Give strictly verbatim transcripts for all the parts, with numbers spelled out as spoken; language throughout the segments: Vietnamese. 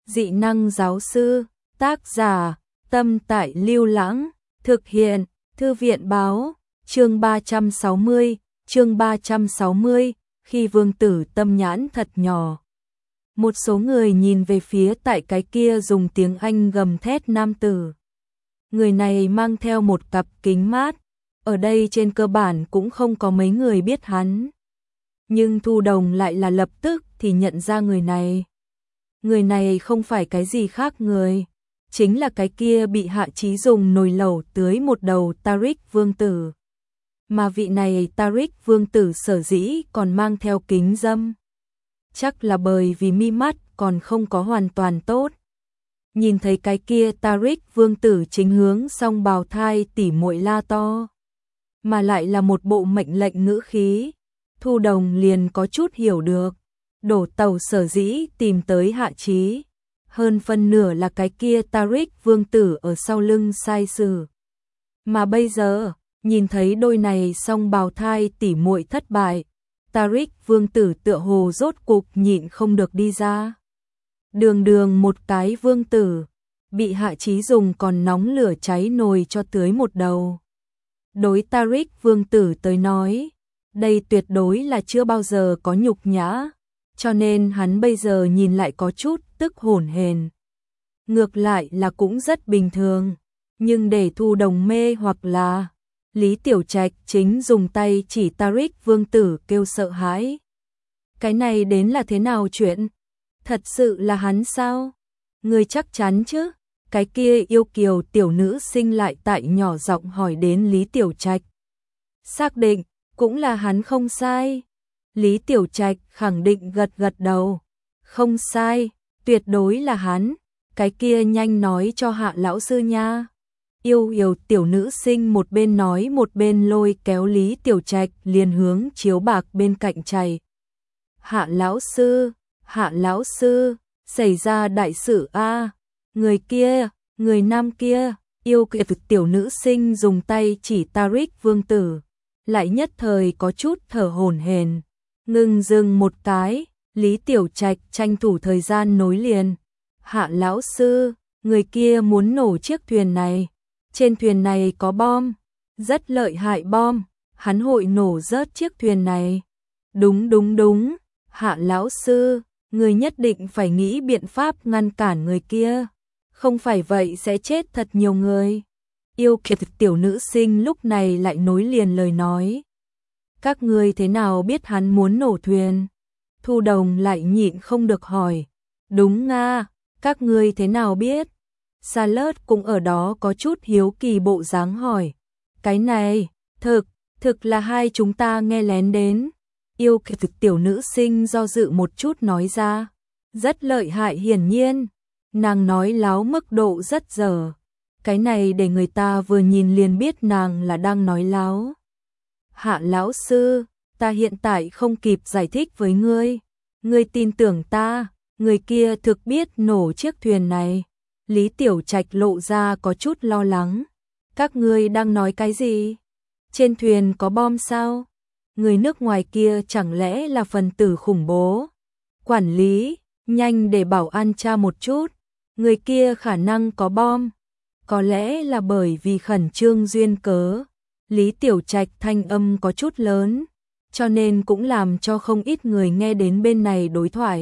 Dị năng giáo sư, tác giả, Tâm Tại Lưu Lãng, thực hiện, Thư viện báo, chương ba trăm sáu mươi, chương ba trăm sáu mươi, khi vương tử tâm nhãn thật nhỏ. Một số người nhìn về phía tại cái kia dùng tiếng Anh gầm thét nam tử. Người này mang theo một cặp kính mát, ở đây trên cơ bản cũng không có mấy người biết hắn. Nhưng Thu Đồng lại là lập tức thì nhận ra người này. Người này không phải cái gì khác người, chính là cái kia bị Hạ Chí dùng nồi lẩu tưới một đầu Tariq vương tử. Mà vị này Tariq vương tử sở dĩ còn mang theo kính dâm. Chắc là bởi vì mi mắt còn không có hoàn toàn tốt. Nhìn thấy cái kia Tariq vương tử chính hướng song bào thai tỉ muội la to. Mà lại là một bộ mệnh lệnh ngữ khí. Thu Đồng liền có chút hiểu được. Đổ tàu sở dĩ tìm tới Hạ Chí. Hơn phân nửa là cái kia Tariq vương tử ở sau lưng sai sử. Mà bây giờ, nhìn thấy đôi này song bào thai tỉ muội thất bại. Tariq vương tử tựa hồ rốt cục nhịn không được đi ra. Đường đường một cái vương tử, bị Hạ Chí dùng còn nóng lửa cháy nồi cho tưới một đầu. Đối Tariq vương tử tới nói, đây tuyệt đối là chưa bao giờ có nhục nhã, cho nên hắn bây giờ nhìn lại có chút tức hổn hển. Ngược lại là cũng rất bình thường, nhưng để Thu Đồng mê hoặc là Lý Tiểu Trạch chính dùng tay chỉ Tariq vương tử kêu sợ hãi. Cái này đến là thế nào chuyện? Thật sự là hắn sao? Người chắc chắn chứ? Cái kia yêu kiều tiểu nữ sinh lại tại nhỏ giọng hỏi đến Lý Tiểu Trạch. Xác định, cũng là hắn không sai. Lý Tiểu Trạch khẳng định gật gật đầu. Không sai, tuyệt đối là hắn. Cái kia nhanh nói cho Hạ lão sư nha. Yêu yêu tiểu nữ sinh một bên nói một bên lôi kéo Lý Tiểu Trạch liền hướng chiếu bạc bên cạnh chạy. Hạ lão sư, Hạ lão sư, xảy ra đại sự a. Người kia, người nam kia, yêu kiều tiểu nữ sinh dùng tay chỉ Tariq vương tử, lại nhất thời có chút thở hổn hển. Ngừng dừng một cái, Lý Tiểu Trạch tranh thủ thời gian nối liền. Hạ lão sư, người kia muốn nổ chiếc thuyền này. Trên thuyền này có bom, rất lợi hại bom, hắn hội nổ rớt chiếc thuyền này. Đúng đúng đúng, Hạ lão sư, người nhất định phải nghĩ biện pháp ngăn cản người kia, không phải vậy sẽ chết thật nhiều người. Yêu kiều tiểu nữ sinh lúc này lại nối liền lời nói. Các ngươi thế nào biết hắn muốn nổ thuyền? Thu Đồng lại nhịn không được hỏi. Đúng nga, các ngươi thế nào biết? Salad cũng ở đó có chút hiếu kỳ bộ dáng hỏi. Cái này, thực, thực là hai chúng ta nghe lén đến. Yêu kiều tiểu nữ sinh do dự một chút nói ra. Rất lợi hại hiển nhiên. Nàng nói láo mức độ rất dở. Cái này để người ta vừa nhìn liền biết nàng là đang nói láo. Hạ lão sư, ta hiện tại không kịp giải thích với ngươi. Ngươi tin tưởng ta, người kia thực biết nổ chiếc thuyền này. Lý Tiểu Trạch lộ ra có chút lo lắng. Các ngươi đang nói cái gì? Trên thuyền có bom sao? Người nước ngoài kia chẳng lẽ là phần tử khủng bố? Quản lý, nhanh để bảo an tra một chút. Người kia khả năng có bom. Có lẽ là bởi vì khẩn trương duyên cớ. Lý Tiểu Trạch thanh âm có chút lớn, cho nên cũng làm cho không ít người nghe đến bên này đối thoại.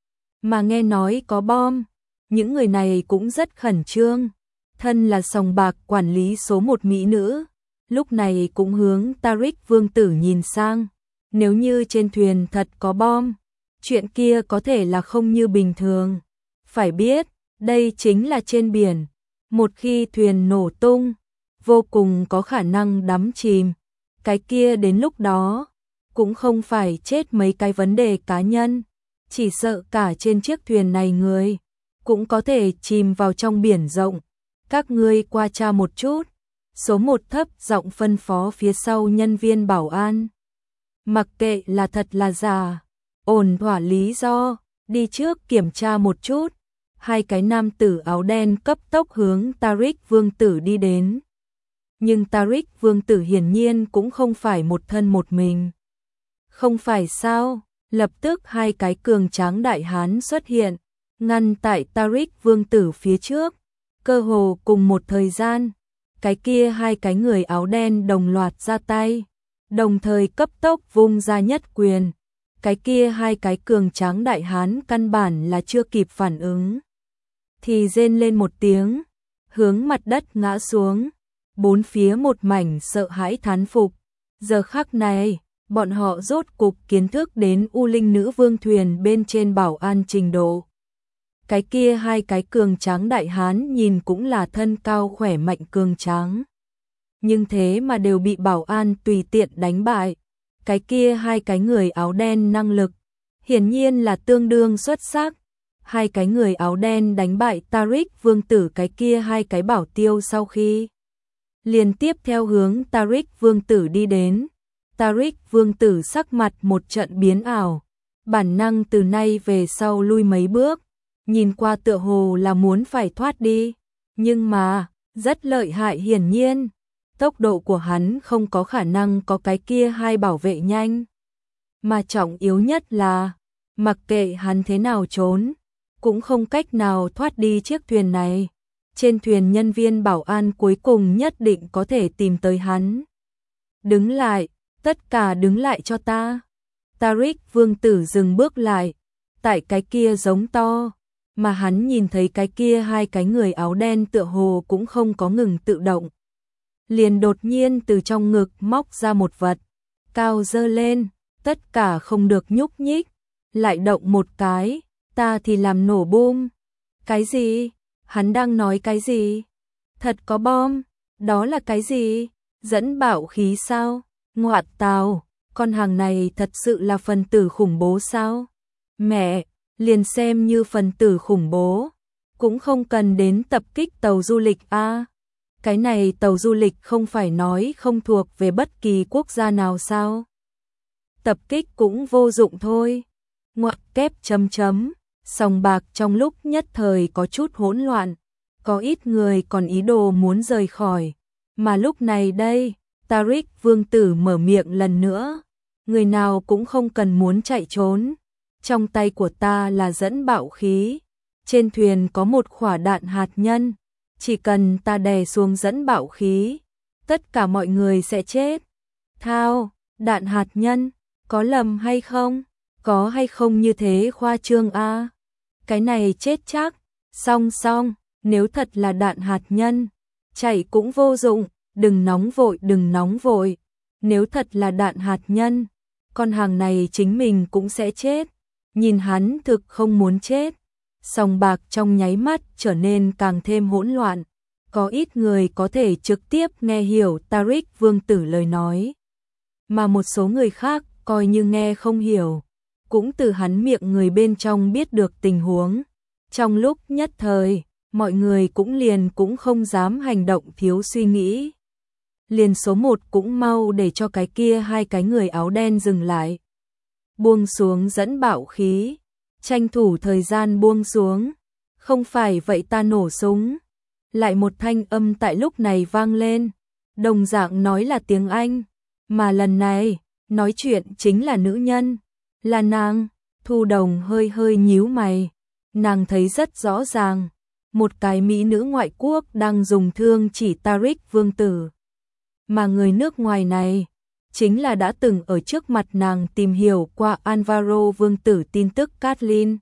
Mà nghe nói có bom, những người này cũng rất khẩn trương. Thân là sòng bạc quản lý số một mỹ nữ, lúc này cũng hướng Tariq vương tử nhìn sang. Nếu như trên thuyền thật có bom, chuyện kia có thể là không như bình thường. Phải biết, đây chính là trên biển. Một khi thuyền nổ tung, vô cùng có khả năng đắm chìm. Cái kia đến lúc đó, cũng không phải chết mấy cái vấn đề cá nhân. Chỉ sợ cả trên chiếc thuyền này người, cũng có thể chìm vào trong biển rộng. Các ngươi qua tra một chút. Số một thấp giọng phân phó phía sau nhân viên bảo an. Mặc kệ là thật là giả, ổn thỏa lý do, đi trước kiểm tra một chút. Hai cái nam tử áo đen cấp tốc hướng Tariq vương tử đi đến. Nhưng Tariq vương tử hiển nhiên cũng không phải một thân một mình. Không phải sao, lập tức hai cái cường tráng đại hán xuất hiện. ngăn tại Tariq vương tử phía trước. Cơ hồ cùng một thời gian, cái kia hai cái người áo đen đồng loạt ra tay, đồng thời cấp tốc vung ra nhất quyền. Cái kia hai cái cường tráng đại hán căn bản là chưa kịp phản ứng, thì rên lên một tiếng, hướng mặt đất ngã xuống. Bốn phía một mảnh sợ hãi thán phục. Giờ khắc này, bọn họ rốt cục kiến thức đến U Linh Nữ Vương thuyền bên trên bảo an trình độ. Cái kia hai cái cường tráng đại hán nhìn cũng là thân cao khỏe mạnh cường tráng, nhưng thế mà đều bị bảo an tùy tiện đánh bại. Cái kia hai cái người áo đen năng lực hiển nhiên là tương đương xuất sắc. Hai cái người áo đen đánh bại Tariq vương tử cái kia hai cái bảo tiêu sau khi liền tiếp theo hướng Tariq vương tử đi đến. Tariq vương tử sắc mặt một trận biến ảo, bản năng từ nay về sau lui mấy bước, nhìn qua tựa hồ là muốn phải thoát đi, nhưng mà rất lợi hại, hiển nhiên tốc độ của hắn không có khả năng có cái kia hai bảo vệ nhanh, mà trọng yếu nhất là mặc kệ hắn thế nào trốn cũng không cách nào thoát đi chiếc thuyền này. Trên thuyền nhân viên bảo an cuối cùng nhất định có thể tìm tới hắn. Đứng lại, tất cả đứng lại cho ta. Tariq vương tử dừng bước lại, tại cái kia giống to, mà hắn nhìn thấy cái kia hai cái người áo đen tựa hồ cũng không có ngừng tự động. Liền đột nhiên từ trong ngực móc ra một vật, cao dơ lên, tất cả không được nhúc nhích, lại động một cái, ta thì làm nổ bom. Cái gì? Hắn đang nói cái gì? Thật có bom? Đó là cái gì? Dẫn bạo khí sao? Ngoạn tào, con hàng này thật sự là phần tử khủng bố sao? Mẹ, liền xem như phần tử khủng bố, cũng không cần đến tập kích tàu du lịch a. À, cái này tàu du lịch không phải nói không thuộc về bất kỳ quốc gia nào sao? Tập kích cũng vô dụng thôi. Ngoặc kép chấm chấm. Sòng bạc trong lúc nhất thời có chút hỗn loạn, có ít người còn ý đồ muốn rời khỏi, mà lúc này đây, Tariq vương tử mở miệng lần nữa, người nào cũng không cần muốn chạy trốn, trong tay của ta là dẫn bạo khí, trên thuyền có một quả đạn hạt nhân, chỉ cần ta đè xuống dẫn bạo khí, tất cả mọi người sẽ chết. Thao, đạn hạt nhân, có lầm hay không? Có hay không như thế khoa trương a? À? Cái này chết chắc. Song song, nếu thật là đạn hạt nhân, chạy cũng vô dụng, đừng nóng vội, đừng nóng vội. Nếu thật là đạn hạt nhân, con hàng này chính mình cũng sẽ chết. Nhìn hắn thực không muốn chết. Sòng bạc trong nháy mắt trở nên càng thêm hỗn loạn. Có ít người có thể trực tiếp nghe hiểu Tariq vương tử lời nói, mà một số người khác coi như nghe không hiểu, cũng từ hắn miệng người bên trong biết được tình huống. Trong lúc nhất thời, mọi người cũng liền cũng không dám hành động thiếu suy nghĩ. Liền số một cũng mau để cho cái kia hai cái người áo đen dừng lại. Buông xuống dẫn bạo khí, tranh thủ thời gian buông xuống. Không phải vậy ta nổ súng. Lại một thanh âm tại lúc này vang lên, đồng dạng nói là tiếng Anh, mà lần này, nói chuyện chính là nữ nhân, là nàng. Thu Đồng hơi hơi nhíu mày, nàng thấy rất rõ ràng, một cái mỹ nữ ngoại quốc đang dùng thương chỉ Tariq vương tử. Mà người nước ngoài này, chính là đã từng ở trước mặt nàng tìm hiểu qua Alvaro vương tử tin tức Kathleen.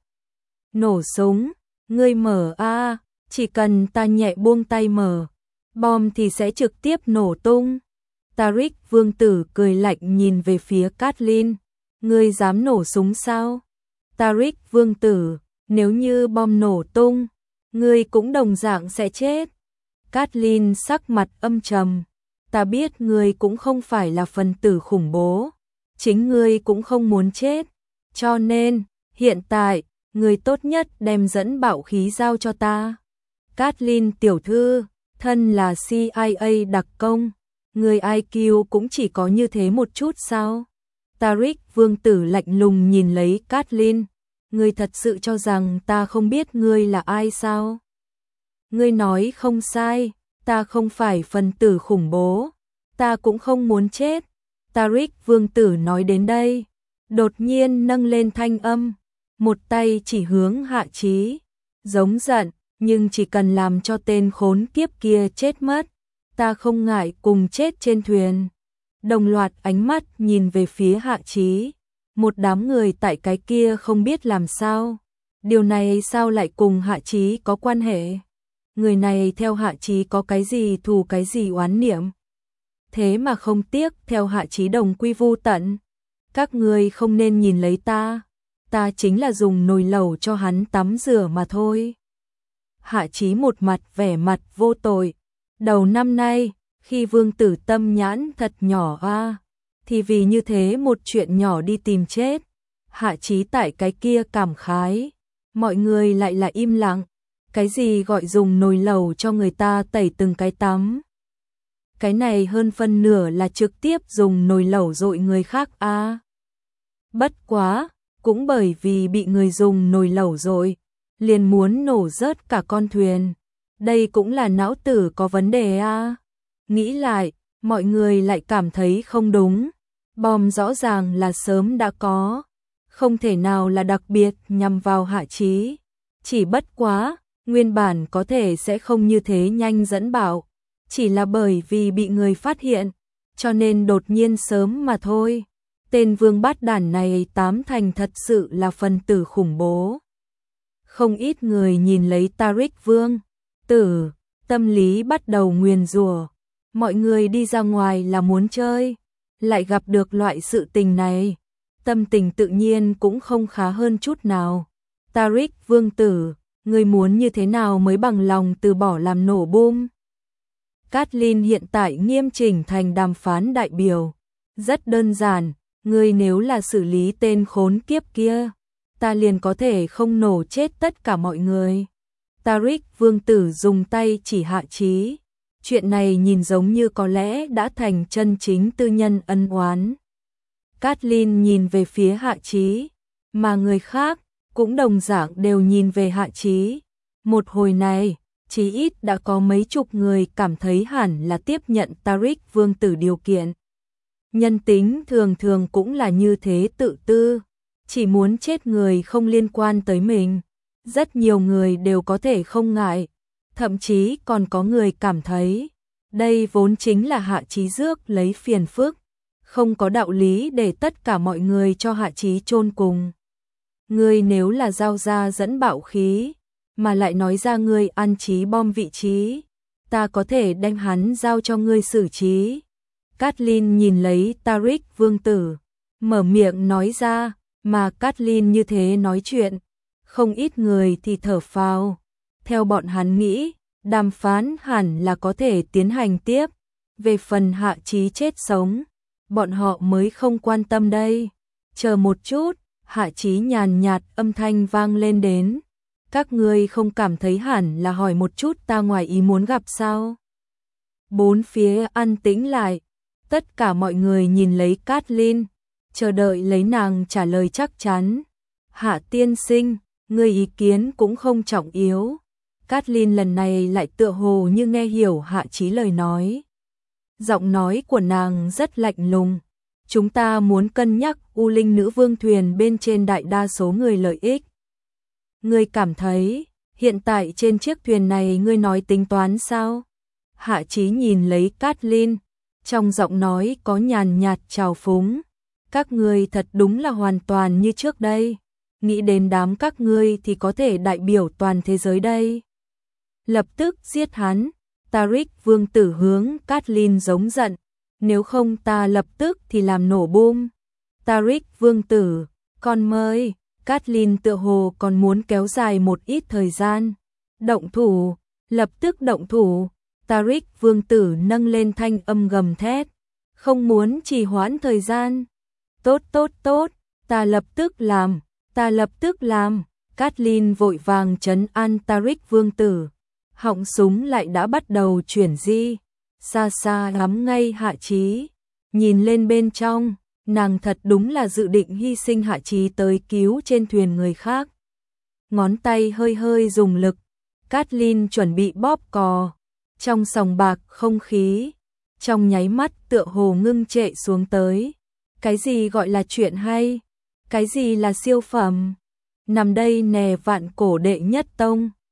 Nổ súng, ngươi mở a, chỉ cần ta nhẹ buông tay mở, bom thì sẽ trực tiếp nổ tung. Tariq vương tử cười lạnh nhìn về phía Kathleen, ngươi dám nổ súng sao? Tariq vương tử, nếu như bom nổ tung, ngươi cũng đồng dạng sẽ chết. Kathleen sắc mặt âm trầm, ta biết ngươi cũng không phải là phần tử khủng bố, chính ngươi cũng không muốn chết, cho nên, hiện tại, ngươi tốt nhất đem dẫn bạo khí giao cho ta. Kathleen tiểu thư, thân là C I A đặc công, người I Q cũng chỉ có như thế một chút sao? Tariq vương tử lạnh lùng nhìn lấy Kathleen, ngươi thật sự cho rằng ta không biết ngươi là ai sao? Ngươi nói không sai, ta không phải phần tử khủng bố, ta cũng không muốn chết. Tariq vương tử nói đến đây, đột nhiên nâng lên thanh âm, một tay chỉ hướng Hạ Chí, giống giận, nhưng chỉ cần làm cho tên khốn kiếp kia chết mất, ta không ngại cùng chết trên thuyền. Đồng loạt ánh mắt nhìn về phía Hạ Chí, một đám người tại cái kia không biết làm sao. Điều này sao lại cùng Hạ Chí có quan hệ? Người này theo Hạ Chí có cái gì thù cái gì oán niệm? Thế mà không tiếc theo Hạ Chí đồng quy vu tận. Các ngươi không nên nhìn lấy ta, ta chính là dùng nồi lẩu cho hắn tắm rửa mà thôi. Hạ Chí một mặt vẻ mặt vô tội. Đầu năm nay, khi Vương Tử tâm nhãn thật nhỏ a, thì vì như thế một chuyện nhỏ đi tìm chết. Hạ Chí tại cái kia cảm khái, mọi người lại là im lặng. Cái gì gọi dùng nồi lẩu cho người ta tẩy từng cái tắm? Cái này hơn phân nửa là trực tiếp dùng nồi lẩu dội người khác a. Bất quá, cũng bởi vì bị người dùng nồi lẩu dội, liền muốn nổ rớt cả con thuyền. Đây cũng là não tử có vấn đề a. Nghĩ lại, mọi người lại cảm thấy không đúng. Bom rõ ràng là sớm đã có, không thể nào là đặc biệt nhằm vào Hạ Chí. Chỉ bất quá, nguyên bản có thể sẽ không như thế nhanh dẫn bạo, chỉ là bởi vì bị người phát hiện, cho nên đột nhiên sớm mà thôi. Tên vương bát đản này tám thành thật sự là phần tử khủng bố. Không ít người nhìn lấy Tariq Vương Tử, tâm lý bắt đầu nguyền rủa. Mọi người đi ra ngoài là muốn chơi, lại gặp được loại sự tình này, tâm tình tự nhiên cũng không khá hơn chút nào. Tariq Vương Tử, ngươi muốn như thế nào mới bằng lòng từ bỏ làm nổ bom? Kathleen hiện tại nghiêm chỉnh thành đàm phán đại biểu. Rất đơn giản, ngươi nếu là xử lý tên khốn kiếp kia, ta liền có thể không nổ chết tất cả mọi người. Tariq Vương Tử dùng tay chỉ Hạ Chí. Chuyện này nhìn giống như có lẽ đã thành chân chính tư nhân ân oán. Kathleen nhìn về phía Hạ Chí, mà người khác cũng đồng dạng đều nhìn về Hạ Chí. Một hồi này, chí ít đã có mấy chục người cảm thấy hẳn là tiếp nhận Tariq Vương Tử điều kiện. Nhân tính thường thường cũng là như thế, tự tư, chỉ muốn chết người không liên quan tới mình. Rất nhiều người đều có thể không ngại, thậm chí còn có người cảm thấy đây vốn chính là Hạ Chí rước lấy phiền phức, không có đạo lý để tất cả mọi người cho Hạ Chí chôn cùng. Ngươi nếu là giao ra dẫn bạo khí, mà lại nói ra ngươi ăn trí bom vị trí, ta có thể đem hắn giao cho ngươi xử trí. Kathleen nhìn lấy Tariq Vương Tử, mở miệng nói ra, mà Kathleen như thế nói chuyện, không ít người thì thở phào. Theo bọn hắn nghĩ, đàm phán hẳn là có thể tiến hành tiếp. Về phần Hạ Chí chết sống, bọn họ mới không quan tâm đây. Chờ một chút, Hạ Chí nhàn nhạt âm thanh vang lên đến. Các ngươi không cảm thấy hẳn là hỏi một chút ta ngoài ý muốn gặp sao? Bốn phía an tĩnh lại, tất cả mọi người nhìn lấy Kathleen, chờ đợi lấy nàng trả lời chắc chắn. Hạ tiên sinh, ngươi ý kiến cũng không trọng yếu. Kathleen lần này lại tựa hồ như nghe hiểu Hạ Chí lời nói. Giọng nói của nàng rất lạnh lùng. Chúng ta muốn cân nhắc U Linh Nữ Vương thuyền bên trên đại đa số người lợi ích. Ngươi cảm thấy, hiện tại trên chiếc thuyền này ngươi nói tính toán sao? Hạ Chí nhìn lấy Kathleen, trong giọng nói có nhàn nhạt trào phúng. Các ngươi thật đúng là hoàn toàn như trước đây. Nghĩ đến đám các ngươi thì có thể đại biểu toàn thế giới đây. Lập tức giết hắn. Tariq Vương Tử hướng Kathleen giống giận. Nếu không ta lập tức thì làm nổ bom. Tariq Vương Tử, con mời. Kathleen tựa hồ còn muốn kéo dài một ít thời gian. Động thủ, lập tức động thủ. Tariq Vương Tử nâng lên thanh âm gầm thét. Không muốn trì hoãn thời gian. Tốt tốt tốt, ta lập tức làm, ta lập tức làm. Kathleen vội vàng trấn an Tariq Vương Tử. Họng súng lại đã bắt đầu chuyển di. Xa xa ngắm ngay Hạ Chí. Nhìn lên bên trong, nàng thật đúng là dự định hy sinh Hạ Chí tới cứu trên thuyền người khác. Ngón tay hơi hơi dùng lực. Kathleen chuẩn bị bóp cò. Trong sòng bạc không khí, trong nháy mắt tựa hồ ngưng trệ xuống tới. Cái gì gọi là chuyện hay? Cái gì là siêu phẩm? nằm đây nè vạn cổ đệ nhất tông.